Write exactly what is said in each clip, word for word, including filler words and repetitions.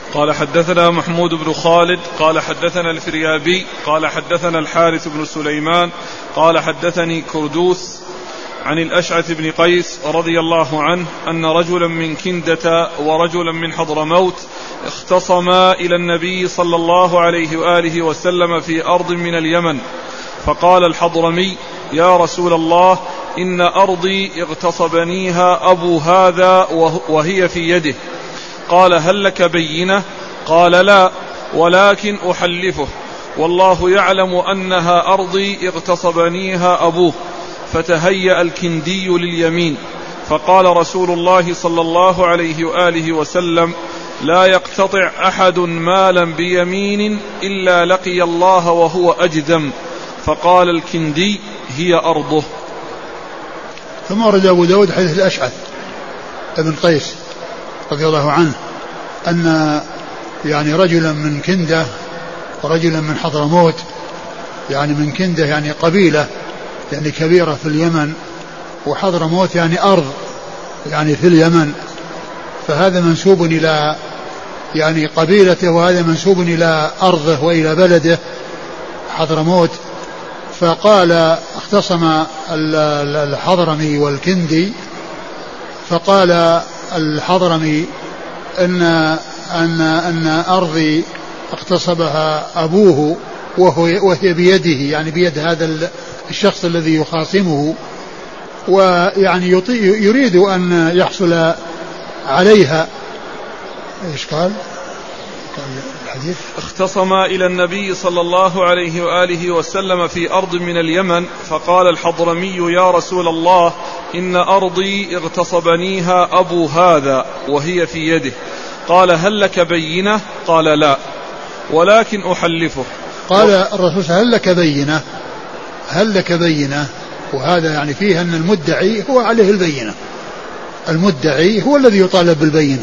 قال حدثنا محمود بن خالد قال حدثنا الفريابي قال حدثنا الحارث بن سليمان قال حدثني كردوس عن الأشعث بن قيس رضي الله عنه أن رجلا من كندة ورجلا من حضرموت اختصما إلى النبي صلى الله عليه وآله وسلم في أرض من اليمن، فقال الحضرمي: يا رسول الله، إن أرضي اغتصبنيها أبو هذا وهي في يده. قال: هل لك بينة؟ قال: لا، ولكن أحلفه، والله يعلم أنها أرضي اغتصبنيها أبوه. فتهيأ الكندي لليمين، فقال رسول الله صلى الله عليه وآله وسلم: لا يقتطع أحد مالا بيمين إلا لقي الله وهو أجذم. فقال الكندي: هي أرضه. ثم ورد أبو داود حديث الأشعث ابن قيس رضي الله عنه أن يعني رجلا من كندة ورجلا من حضرموت، يعني من كندة يعني قبيلة يعني كبيرة في اليمن، وحضرموت يعني أرض يعني في اليمن، فهذا منسوب إلى يعني قبيلته وهذا منسوب إلى أرضه وإلى بلده حضرموت. فقال اختصم الحضرمي والكندي، فقال الحضرمي أن أن أن أرضي اغتصبها أبوه وهو وهي بيده، يعني بيد هذا الشخص الذي يخاصمه، ويعني يريد أن يحصل عليها. إيش قال؟ الحديث: اختصم إلى النبي صلى الله عليه وآله وسلم في أرض من اليمن، فقال الحضرمي: يا رسول الله، إن أرضي اغتصبنيها أبو هذا وهي في يده. قال: هل لك بينة؟ قال: لا، ولكن أحلفه. قال الرسول: هل لك بينة؟ هل لك بينة؟ وهذا يعني فيه أن المدعي هو عليه البينة، المدعي هو الذي يطالب بالبينة،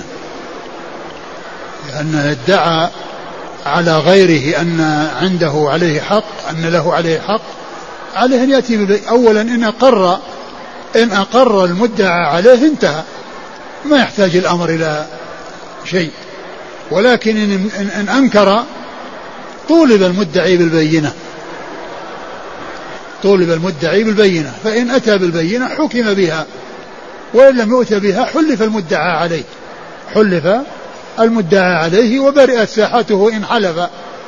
لأن ادعى على غيره أن عنده عليه حق، أن له عليه حق، عليه أن يأتي بالبينة. أولا إن أقر إن أقر المدعى عليه انتهى، ما يحتاج الأمر إلى شيء، ولكن إن, إن أنكر طولب المدعي بالبينة، طولب المدعي بالبينة، فإن أتى بالبينة حكم بها، وإن لم يؤت بها حلف المدعى عليه، حلف المدعى عليه وبرئت ساحته إن حلف.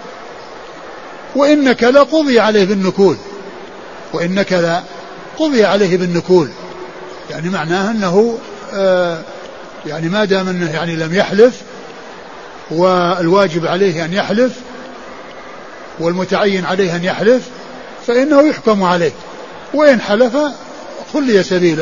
وإنك لقضي عليه بالنكول، وإنك لقضي عليه بالنكول، يعني معناه أنه آه يعني ما دام أنه يعني لم يحلف، والواجب عليه أن يحلف والمتعين عليه أن يحلف، فإنه يحكم عليه، وإن حلف خلي سبيله.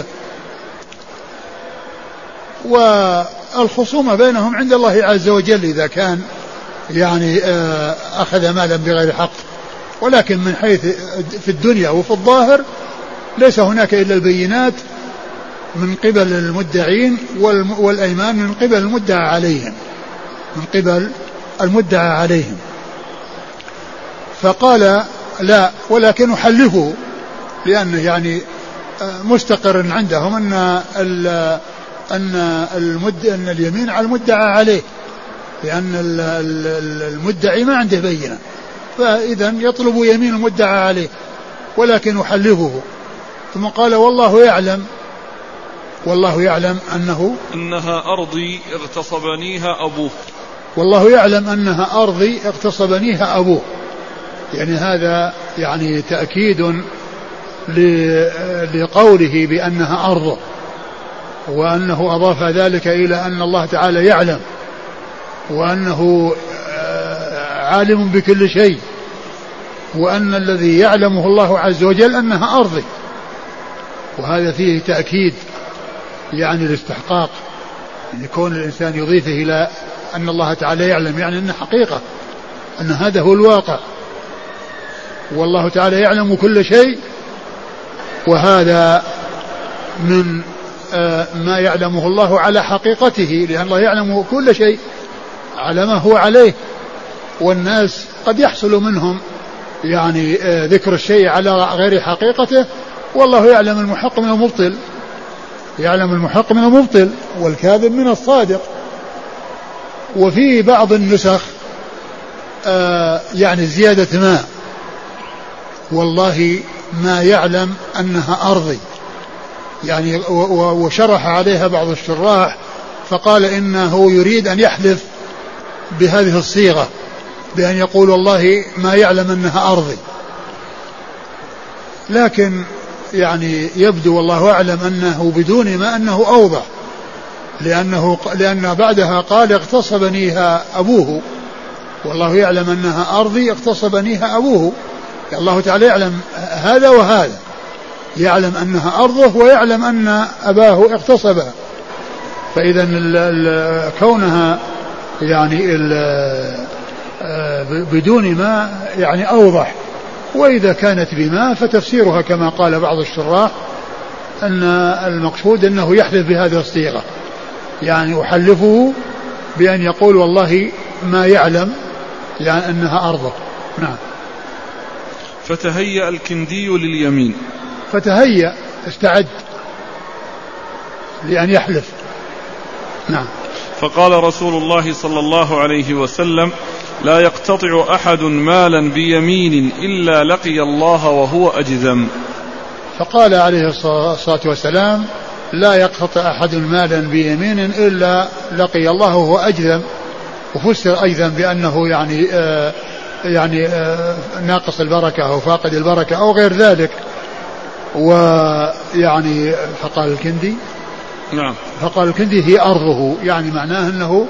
والخصومة بينهم عند الله عز وجل إذا كان يعني أخذ مالا بغير حق، ولكن من حيث في الدنيا وفي الظاهر ليس هناك إلا البينات من قبل المدعين والأيمان من قبل المدعى عليهم، من قبل المدعى عليهم. فقال: لا، ولكن أحلفه، لأنه يعني مستقر عندهم أن أن المد أن اليمين على المدعى عليه، لأن المدعي ما عنده بينة، فإذا يطلب يمين المدعى عليه، ولكن أحلفه. ثم قال: والله يعلم، والله يعلم أنه أنها أرضي اغتصبنيها أبوه، والله يعلم أنها أرضي اغتصبنيها أبوه، يعني هذا يعني تأكيد لقوله بأنها أرضه، وأنه أضاف ذلك إلى أن الله تعالى يعلم، وأنه عالم بكل شيء، وأن الذي يعلمه الله عز وجل أنها أرضي. وهذا فيه تأكيد يعني الاستحقاق، أن يكون الإنسان يضيفه إلى أن الله تعالى يعلم، يعني أن حقيقة أن هذا هو الواقع، والله تعالى يعلم كل شيء، وهذا من ما يعلمه الله على حقيقته، لأن الله يعلم كل شيء على ما هو عليه، والناس قد يحصل منهم يعني ذكر الشيء على غير حقيقته، والله يعلم المحق من المبطل، يعلم المحق من المبطل والكاذب من الصادق. وفي بعض النسخ آه يعني زيادة ما، والله ما يعلم أنها أرضي، يعني وشرح عليها بعض الشراح فقال إنه يريد أن يحلف بهذه الصيغة بأن يقول والله ما يعلم أنها أرضي، لكن يعني يبدو والله أعلم أنه بدون ما أنه أوضح، لأنه لأن بعدها قال اغتصبنيها أبوه، والله يعلم أنها أرضي اغتصبنيها أبوه، الله تعالى يعلم هذا وهذا، يعلم أنها أرضه ويعلم أن أباه اغتصبها، فإذا كونها يعني بدون ما يعني أوضح، وإذا كانت بما فتفسيرها كما قال بعض الشراح أن المقصود أنه يحلف بهذه الصيغة، يعني أحلفه بأن يقول والله ما يعلم يعني أنها أرضه. نعم. فتهيأ الكندي لليمين، فتهيأ استعد لأن يحلف. نعم. فقال رسول الله صلى الله عليه وسلم: لا يقتطع أحد مالا بيمين إلا لقي الله وهو أجذم. فقال عليه الصلاة والسلام: لا يقتطع أحد مالا بيمين إلا لقي الله وهو أجذم، وفسر أيضا بأنه يعني آه يعني آه ناقص البركة أو فاقد البركة أو غير ذلك. ويعني فقال الكندي نعم فقال الكندي هي أرضه، يعني معناه أنه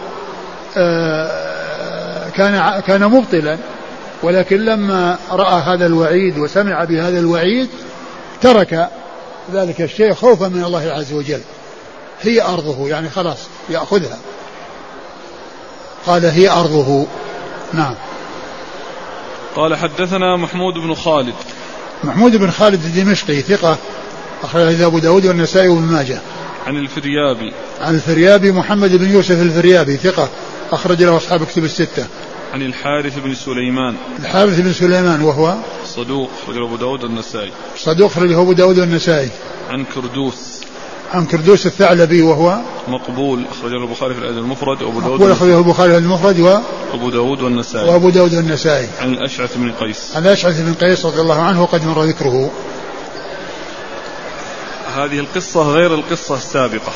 آه كان كان مبطلا، ولكن لما رأى هذا الوعيد وسمع بهذا الوعيد ترك ذلك الشيء خوفا من الله عز وجل. هي أرضه يعني خلاص يأخذها، قال هي أرضه. نعم. قال حدثنا محمود بن خالد. محمود بن خالد الدمشقي ثقة، أخرجه أبو داود والنسائي وابن ماجه. عن الفريابي. عن الفريابي محمد بن يوسف الفريابي ثقة، أخرج له أصحاب كتب الستة. عن الحارث بن سليمان. الحارث بن سليمان وهو صدوق، أخرجه أبو داود والنسائي. صدوق، أخرجه أبو داود والنسائي. عن كردوس. عن كردوس الثعلبي وهو مقبول، أخرجه البخاري في الأدب المفرد وأبو داود. مقبول، أخرجه البخاري في المفرد وأبو داود والنسائي. وأبو داود والنسائي. عن الأشعث بن قيس. عن الأشعث بن قيس رضي الله عنه وقد مر ذكره. هذه القصة غير القصة السابقة،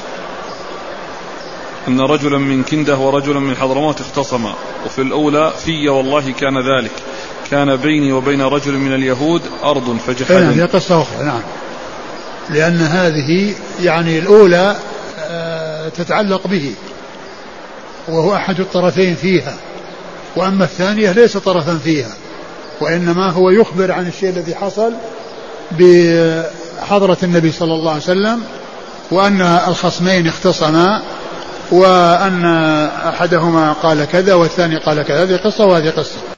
أن رجلا من كنده ورجلا من حضرموت اختصما، وفي الأولى في والله كان ذلك، كان بيني وبين رجل من اليهود أرض فجحدني. نعم، هي قصة أخرى. نعم، لأن هذه يعني الأولى تتعلق به وهو أحد الطرفين فيها، وأما الثانية ليس طرفا فيها، وإنما هو يخبر عن الشيء الذي حصل بحضرة النبي صلى الله عليه وسلم، وأن الخصمين اختصما، وأن أحدهما قال كذا والثاني قال كذا. هذه قصة وهذه قصة.